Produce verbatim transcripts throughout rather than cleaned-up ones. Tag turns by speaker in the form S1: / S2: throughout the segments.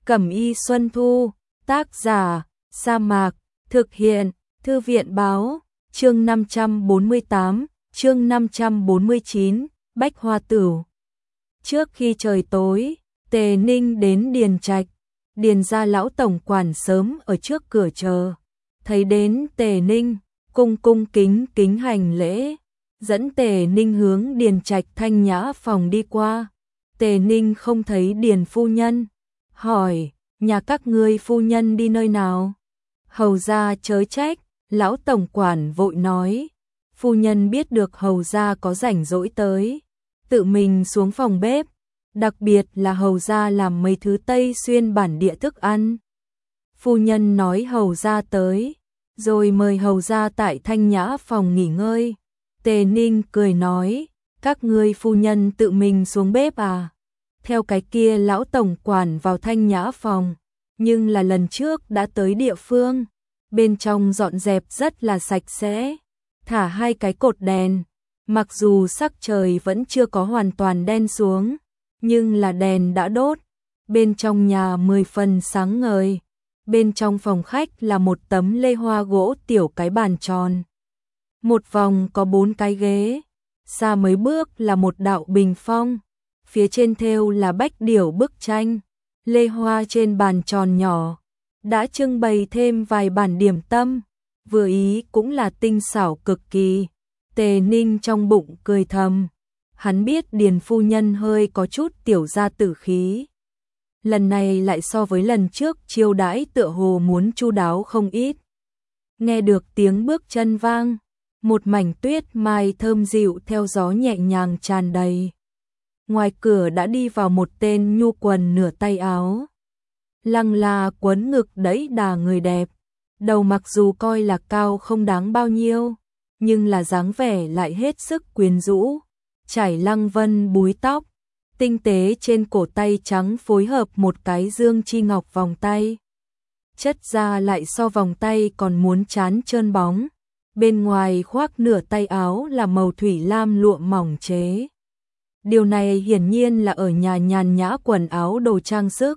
S1: Cẩm y Xuân Thu, tác giả, Sa Mạc, thực hiện, Thư viện báo, chương năm trăm bốn mươi tám, chương năm trăm bốn mươi chín, Bách Hoa Tửu. Trước khi trời tối, Tề Ninh đến Điền Trạch, Điền gia lão tổng quản sớm ở trước cửa chờ, thấy đến Tề Ninh, cung cung kính kính hành lễ, dẫn Tề Ninh hướng Điền Trạch thanh nhã phòng đi qua. Tề Ninh không thấy Điền phu nhân, hỏi, nhà các ngươi phu nhân đi nơi nào? Hầu gia chớ trách, lão tổng quản vội nói, phu nhân biết được hầu gia có rảnh rỗi tới, tự mình xuống phòng bếp, đặc biệt là hầu gia làm mấy thứ Tây xuyên bản địa thức ăn. Phu nhân nói hầu gia tới, rồi mời hầu gia tại thanh nhã phòng nghỉ ngơi. Tề Ninh cười nói, các ngươi phu nhân tự mình xuống bếp à? Theo cái kia lão tổng quản vào thanh nhã phòng, nhưng là lần trước đã tới địa phương, bên trong dọn dẹp rất là sạch sẽ, thả hai cái cột đèn, mặc dù sắc trời vẫn chưa có hoàn toàn đen xuống, nhưng là đèn đã đốt, bên trong nhà mười phần sáng ngời. Bên trong phòng khách là một tấm lê hoa gỗ tiểu cái bàn tròn. Một vòng có bốn cái ghế, xa mấy bước là một đạo bình phong, phía trên thêu là bách điểu bức tranh, lê hoa trên bàn tròn nhỏ, đã trưng bày thêm vài bản điểm tâm, vừa ý cũng là tinh xảo cực kỳ. Tề Ninh trong bụng cười thầm, hắn biết Điền phu nhân hơi có chút tiểu gia tử khí. Lần này lại so với lần trước chiêu đãi tựa hồ muốn chu đáo không ít. Nghe được tiếng bước chân vang, một mảnh tuyết mai thơm dịu theo gió nhẹ nhàng tràn đầy. Ngoài cửa đã đi vào một tên nhu quần nửa tay áo, lăng là quấn ngực đẫy đà người đẹp, đầu mặc dù coi là cao không đáng bao nhiêu, nhưng là dáng vẻ lại hết sức quyến rũ, trải lăng vân búi tóc, tinh tế trên cổ tay trắng phối hợp một cái dương chi ngọc vòng tay. Chất da lại so vòng tay còn muốn chán trơn bóng, bên ngoài khoác nửa tay áo là màu thủy lam lụa mỏng chế. Điều này hiển nhiên là ở nhà nhàn nhã quần áo đồ trang sức.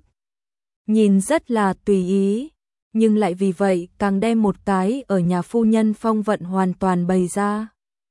S1: Nhìn rất là tùy ý, nhưng lại vì vậy càng đem một cái ở nhà phu nhân phong vận hoàn toàn bày ra.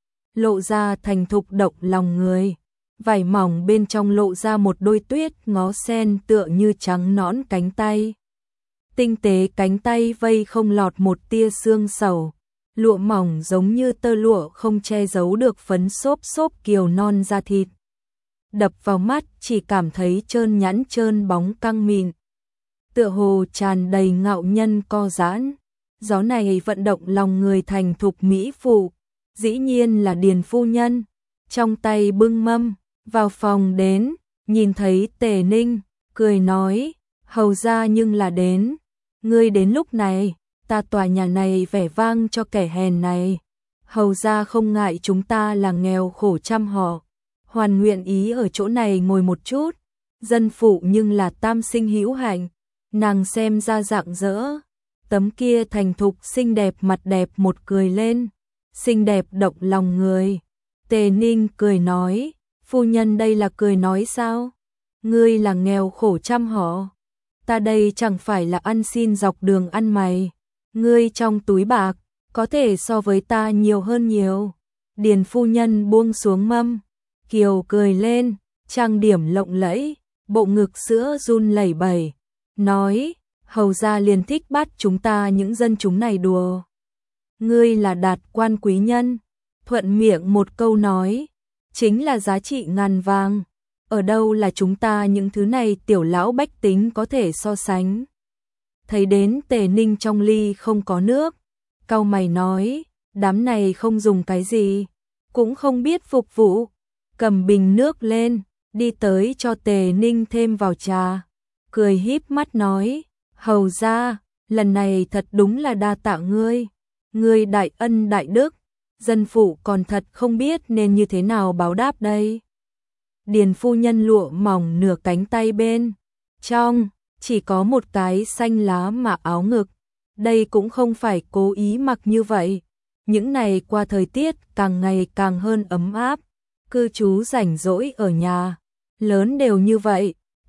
S1: Lộ ra thành thục động lòng người, vải mỏng bên trong lộ ra một đôi tuyết ngó sen tựa như trắng nõn cánh tay. Tinh tế cánh tay vây không lọt một tia xương sầu, lụa mỏng giống như tơ lụa không che giấu được phấn xốp xốp kiều non da thịt. Đập vào mắt chỉ cảm thấy trơn nhẵn trơn bóng căng mịn, tựa hồ tràn đầy ngạo nhân co giãn. Gió này vận động lòng người thành thục mỹ phụ, dĩ nhiên là Điền phu nhân, trong tay bưng mâm, vào phòng đến, nhìn thấy Tề Ninh, cười nói, hầu gia nhưng là đến, ngươi đến lúc này, ta tòa nhà này vẻ vang cho kẻ hèn này, hầu gia không ngại chúng ta là nghèo khổ trăm họ, hoàn nguyện ý ở chỗ này ngồi một chút, dân phụ nhưng là tam sinh hữu hạnh. Nàng xem ra rạng rỡ, tấm kia thành thục xinh đẹp mặt đẹp một cười lên, xinh đẹp động lòng người. Tề Ninh cười nói, phu nhân đây là cười nói sao? Ngươi là nghèo khổ trăm họ, ta đây chẳng phải là ăn xin dọc đường ăn mày, ngươi trong túi bạc, có thể so với ta nhiều hơn nhiều. Điền phu nhân buông xuống mâm, kiều cười lên, trang điểm lộng lẫy, bộ ngực sữa run lẩy bẩy, nói, hầu gia liền thích bắt chúng ta những dân chúng này đùa. Ngươi là đạt quan quý nhân, thuận miệng một câu nói, chính là giá trị ngàn vàng, ở đâu là chúng ta những thứ này tiểu lão bách tính có thể so sánh. Thấy đến Tề Ninh trong ly không có nước, cau mày nói, đám này không dùng cái gì, cũng không biết phục vụ, cầm bình nước lên, đi tới cho Tề Ninh thêm vào trà. Cười híp mắt nói, hầu gia, lần này thật đúng là đa tạ ngươi, ngươi đại ân đại đức, dân phụ còn thật không biết nên như thế nào báo đáp đây. Điền phu nhân lụa mỏng nửa cánh tay bên trong, chỉ có một cái xanh lá mà áo ngực, đây cũng không phải cố ý mặc như vậy, những này qua thời tiết càng ngày càng hơn ấm áp, cư trú rảnh rỗi ở nhà, lớn đều như vậy.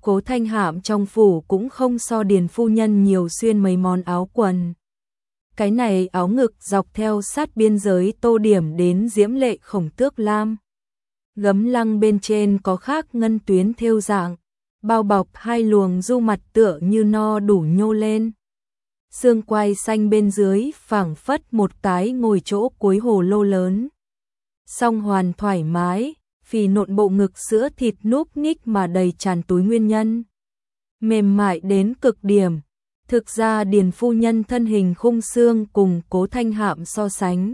S1: Cố Thanh Hạm trong phủ cũng không so Điền phu nhân nhiều xuyên mấy món áo quần. Cái này áo ngực dọc theo sát biên giới tô điểm đến diễm lệ khổng tước lam. Gấm lăng bên trên có khắc ngân tuyến thêu dạng, bao bọc hai luồng du mặt tựa như no đủ nhô lên. Xương quai xanh bên dưới phảng phất một cái ngồi chỗ cuối hồ lô lớn. Song hoàn thoải mái, phì nộn bộ ngực sữa thịt núp ních mà đầy tràn túi nguyên nhân. Mềm mại đến cực điểm. Thực ra Điền phu nhân thân hình khung xương cùng Cố Thanh Hạm so sánh.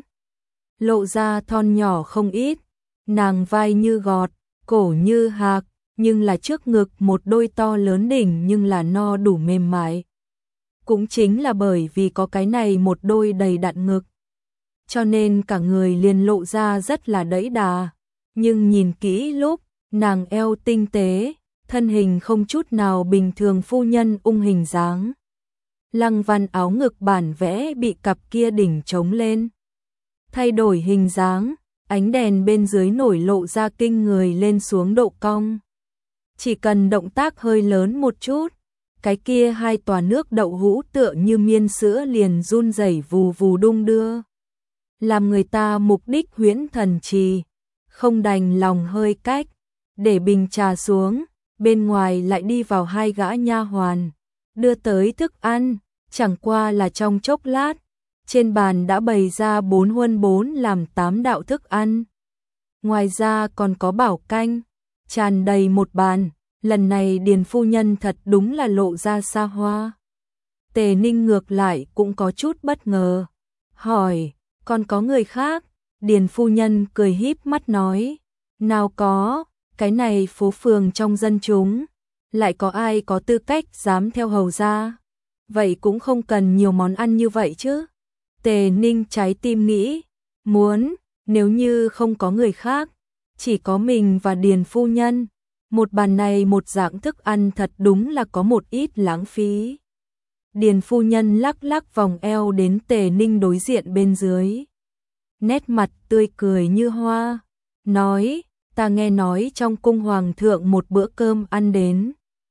S1: Lộ ra thon nhỏ không ít, nàng vai như gọt, cổ như hạc, nhưng là trước ngực một đôi to lớn đỉnh nhưng là no đủ mềm mại. Cũng chính là bởi vì có cái này một đôi đầy đặn ngực, cho nên cả người liền lộ ra rất là đẫy đà. Nhưng nhìn kỹ lúc, nàng eo tinh tế, thân hình không chút nào bình thường phu nhân ung hình dáng. Lăng văn áo ngực bản vẽ bị cặp kia đỉnh trống lên. Thay đổi hình dáng, ánh đèn bên dưới nổi lộ ra kinh người lên xuống độ cong. Chỉ cần động tác hơi lớn một chút, cái kia hai tòa nước đậu hũ tựa như miên sữa liền run rẩy vù vù đung đưa. Làm người ta mục đích huyễn thần trì, không đành lòng hơi cách, để bình trà xuống, bên ngoài lại đi vào hai gã nha hoàn, đưa tới thức ăn, chẳng qua là trong chốc lát, trên bàn đã bày ra bốn huân bốn làm tám đạo thức ăn. Ngoài ra còn có bảo canh, tràn đầy một bàn, lần này Điền phu nhân thật đúng là lộ ra xa hoa. Tề Ninh ngược lại cũng có chút bất ngờ, hỏi, còn có người khác? Điền phu nhân cười híp mắt nói, nào có, cái này phố phường trong dân chúng, lại có ai có tư cách dám theo hầu ra, vậy cũng không cần nhiều món ăn như vậy chứ. Tề Ninh trái tim nghĩ, muốn, nếu như không có người khác, chỉ có mình và Điền phu nhân, một bàn này một dạng thức ăn thật đúng là có một ít lãng phí. Điền phu nhân lắc lắc vòng eo đến Tề Ninh đối diện bên dưới. Nét mặt tươi cười như hoa, nói, ta nghe nói trong cung hoàng thượng một bữa cơm ăn đến.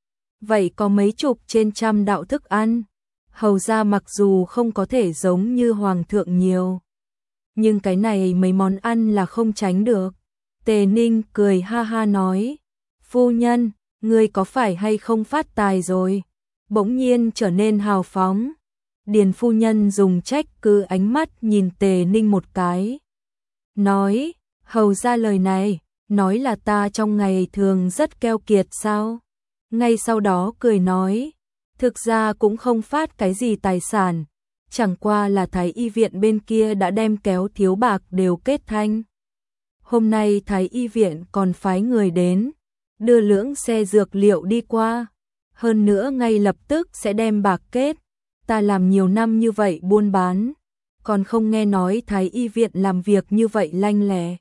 S1: Vậy có mấy chục trên trăm đạo thức ăn, hầu ra mặc dù không có thể giống như hoàng thượng nhiều, nhưng cái này mấy món ăn là không tránh được. Tề Ninh cười ha ha nói, phu nhân, ngươi có phải hay không phát tài rồi, bỗng nhiên trở nên hào phóng. Điền phu nhân dùng trách cứ ánh mắt nhìn Tề Ninh một cái, nói, hầu ra lời này, nói là ta trong ngày thường rất keo kiệt sao? Ngay sau đó cười nói, thực ra cũng không phát cái gì tài sản, chẳng qua là Thái y viện bên kia đã đem kéo thiếu bạc đều kết thanh. Hôm nay Thái y viện còn phái người đến, đưa lưỡng xe dược liệu đi qua, hơn nữa ngay lập tức sẽ đem bạc kết. Ta làm nhiều năm như vậy buôn bán, còn không nghe nói Thái y viện làm việc như vậy lanh lẹ.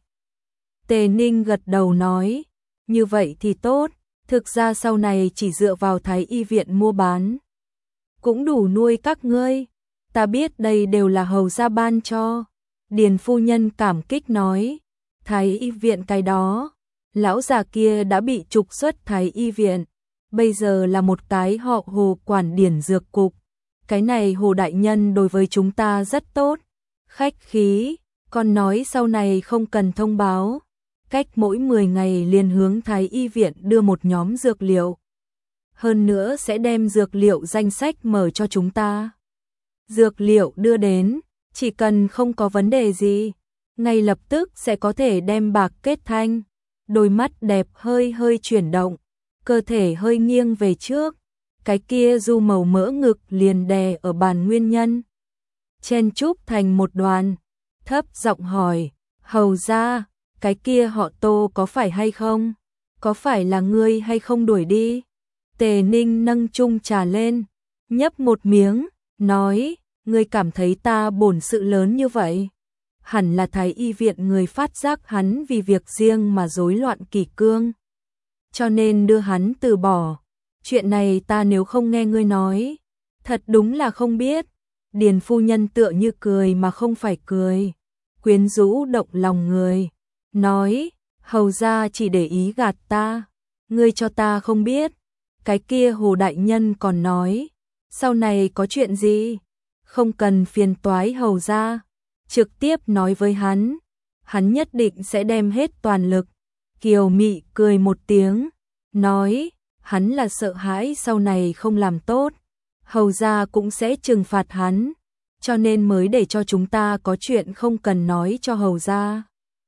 S1: Tề Ninh gật đầu nói, như vậy thì tốt, thực ra sau này chỉ dựa vào Thái y viện mua bán, cũng đủ nuôi các ngươi, ta biết đây đều là hầu gia ban cho. Điền phu nhân cảm kích nói, Thái y viện cái đó, lão già kia đã bị trục xuất Thái y viện, bây giờ là một cái họ Hồ quản điển dược cục. Cái này Hồ đại nhân đối với chúng ta rất tốt, khách khí, còn nói sau này không cần thông báo, cách mỗi mười ngày liền hướng Thái y viện đưa một nhóm dược liệu. Hơn nữa sẽ đem dược liệu danh sách mở cho chúng ta. Dược liệu đưa đến, chỉ cần không có vấn đề gì, ngay lập tức sẽ có thể đem bạc kết thanh. Đôi mắt đẹp hơi hơi chuyển động, cơ thể hơi nghiêng về trước. Cái kia du màu mỡ ngực liền đè ở bàn nguyên nhân, chen chúc thành một đoàn, thấp giọng hỏi, hầu ra, cái kia họ Tô có phải hay không? Có phải là ngươi hay không đuổi đi? Tề Ninh nâng chung trà lên, nhấp một miếng, nói, ngươi cảm thấy ta bổn sự lớn như vậy? Hẳn là Thái y viện người phát giác hắn vì việc riêng mà rối loạn kỷ cương, cho nên đưa hắn từ bỏ. Chuyện này ta nếu không nghe ngươi nói, thật đúng là không biết. Điền phu nhân tựa như cười mà không phải cười, quyến rũ động lòng người, nói, hầu ra chỉ để ý gạt ta, ngươi cho ta không biết, Cái kia Hồ đại nhân còn nói, sau này có chuyện gì, không cần phiền toái Hầu gia, trực tiếp nói với hắn, hắn nhất định sẽ đem hết toàn lực. Kiều Mị cười một tiếng, nói, hắn là sợ hãi sau này không làm tốt, Hầu gia cũng sẽ trừng phạt hắn, cho nên mới để cho chúng ta có chuyện không cần nói cho Hầu gia.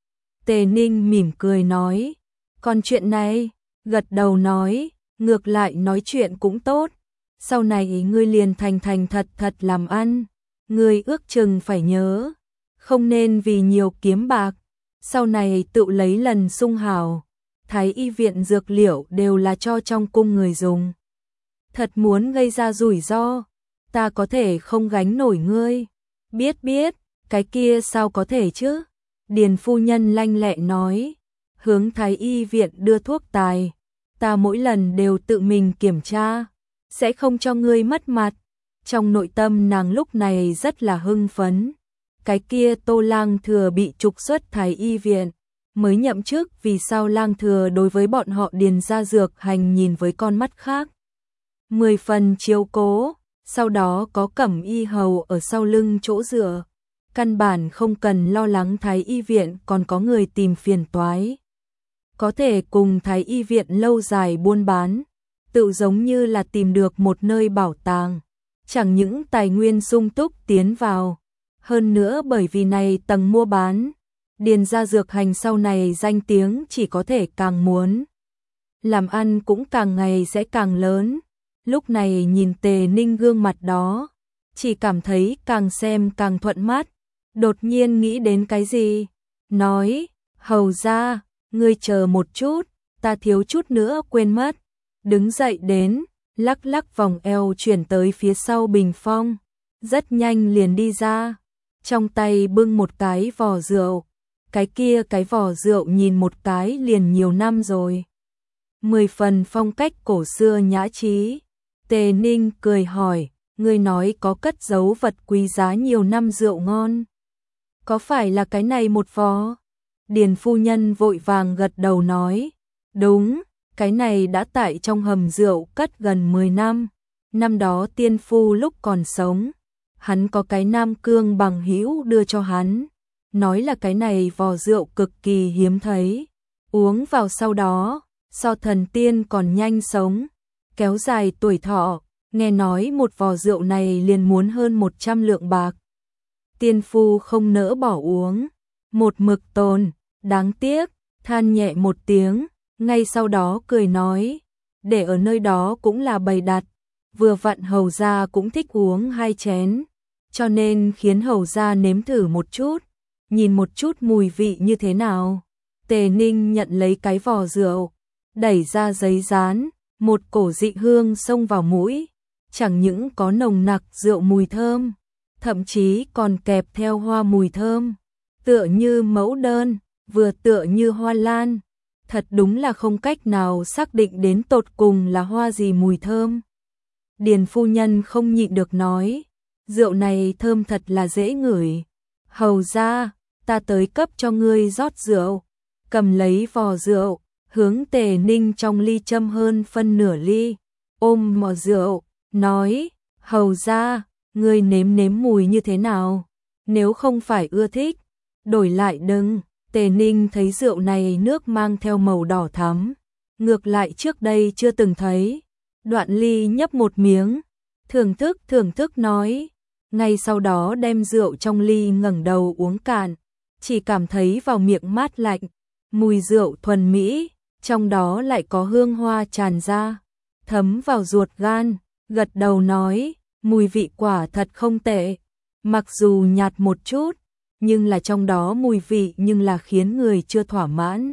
S1: Tề Ninh mỉm cười nói, còn chuyện này, gật đầu nói, ngược lại nói chuyện cũng tốt, sau này ngươi liền thành thành thật thật làm ăn, ngươi ước chừng phải nhớ, không nên vì nhiều kiếm bạc, sau này tự lấy lần sung hào, Thái y viện dược liệu đều là cho trong cung người dùng. Thật muốn gây ra rủi ro, ta có thể không gánh nổi ngươi. Biết biết, cái kia sao có thể chứ? Điền phu nhân lanh lẹ nói, hướng Thái y viện đưa thuốc tài, ta mỗi lần đều tự mình kiểm tra, sẽ không cho ngươi mất mặt. Trong nội tâm nàng lúc này rất là hưng phấn. Cái kia Tô Lang Thừa bị trục xuất Thái y viện, mới nhậm chức, vì sao Lang Thừa đối với bọn họ Điền gia dược hành nhìn với con mắt khác. Mười phần chiếu cố, sau đó có Cẩm y hầu ở sau lưng chỗ dựa, căn bản không cần lo lắng Thái y viện còn có người tìm phiền toái. Có thể cùng Thái y viện lâu dài buôn bán, tự giống như là tìm được một nơi bảo tàng, chẳng những tài nguyên sung túc tiến vào, hơn nữa bởi vì này tầng mua bán, Điền gia dược hành sau này danh tiếng chỉ có thể càng muốn. Làm ăn cũng càng ngày sẽ càng lớn. Lúc này nhìn Tề Ninh gương mặt đó, chỉ cảm thấy càng xem càng thuận mắt, đột nhiên nghĩ đến cái gì, nói, Hầu gia, ngươi chờ một chút, ta thiếu chút nữa quên mất, đứng dậy đến, lắc lắc vòng eo chuyển tới phía sau bình phong, rất nhanh liền đi ra, trong tay bưng một cái vò rượu, cái kia cái vò rượu nhìn một cái liền nhiều năm rồi. Mười phần phong cách cổ xưa nhã trí. Tề Ninh cười hỏi, ngươi nói có cất giấu vật quý giá nhiều năm rượu ngon. Có phải là cái này một vò? Điền phu nhân vội vàng gật đầu nói, đúng, cái này đã tại trong hầm rượu cất gần mười năm. Năm đó tiên phu lúc còn sống, hắn có cái Nam Cương bằng hữu đưa cho hắn, nói là cái này vò rượu cực kỳ hiếm thấy, uống vào sau đó, so thần tiên còn nhanh sống, kéo dài tuổi thọ, nghe nói một vò rượu này liền muốn hơn một trăm lượng bạc. Tiên phu không nỡ bỏ uống, một mực tồn, đáng tiếc, than nhẹ một tiếng, ngay sau đó cười nói, để ở nơi đó cũng là bày đặt, vừa vặn Hầu gia cũng thích uống hai chén, cho nên khiến Hầu gia nếm thử một chút, nhìn một chút mùi vị như thế nào. Tề Ninh nhận lấy cái vò rượu, đẩy ra giấy dán, một cổ dị hương xông vào mũi, chẳng những có nồng nặc rượu mùi thơm, thậm chí còn kẹp theo hoa mùi thơm, tựa như mẫu đơn, vừa tựa như hoa lan, thật đúng là không cách nào xác định đến tột cùng là hoa gì mùi thơm. Điền phu nhân không nhịn được nói, rượu này thơm thật là dễ ngửi. Hầu gia, ta tới cấp cho ngươi rót rượu, cầm lấy vò rượu, hướng Tề Ninh trong ly châm hơn phân nửa ly, ôm mò rượu, nói, Hầu gia, ngươi nếm nếm mùi như thế nào, nếu không phải ưa thích, đổi lại đừng. Tề Ninh thấy rượu này nước mang theo màu đỏ thắm, ngược lại trước đây chưa từng thấy, đoạn ly nhấp một miếng, thưởng thức thưởng thức nói, ngay sau đó đem rượu trong ly ngẩng đầu uống cạn, chỉ cảm thấy vào miệng mát lạnh, mùi rượu thuần mỹ, trong đó lại có hương hoa tràn ra, thấm vào ruột gan, gật đầu nói, mùi vị quả thật không tệ, mặc dù nhạt một chút, nhưng là trong đó mùi vị nhưng là khiến người chưa thỏa mãn.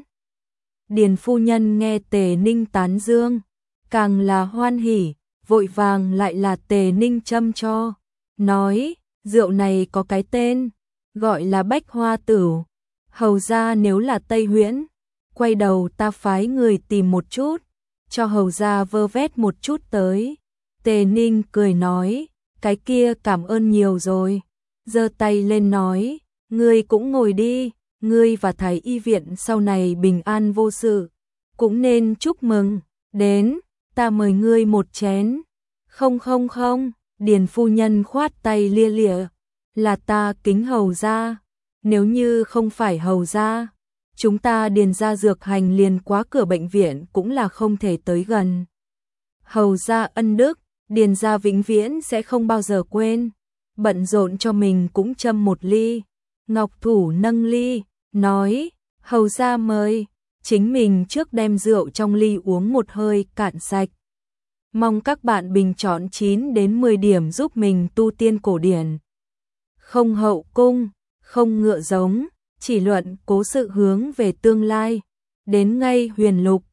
S1: Điền phu nhân nghe Tề Ninh tán dương, càng là hoan hỉ, vội vàng lại là Tề Ninh châm cho, nói, rượu này có cái tên, gọi là Bách Hoa Tửu, Hầu gia nếu là Tây Huyễn, quay đầu ta phái người tìm một chút, cho Hầu gia vơ vét một chút tới. Tề Ninh cười nói, cái kia cảm ơn nhiều rồi, giơ tay lên nói, ngươi cũng ngồi đi, ngươi và Thái y viện sau này bình an vô sự, cũng nên chúc mừng, đến, ta mời ngươi một chén. Không không không, Điền phu nhân khoát tay lia lịa, là ta kính hầu gia, nếu như không phải hầu gia, chúng ta Điền gia dược hành liền quá cửa bệnh viện cũng là không thể tới gần. Hầu gia ân đức, Điền gia vĩnh viễn sẽ không bao giờ quên. Bận rộn cho mình cũng châm một ly. Ngọc Thủ nâng ly, nói, hầu gia mời, chính mình trước đem rượu trong ly uống một hơi cạn sạch. Mong các bạn bình chọn chín đến mười điểm giúp mình tu tiên cổ điển. Không hậu cung, không ngựa giống, chỉ luận cố sự hướng về tương lai. Đến ngay huyền lục,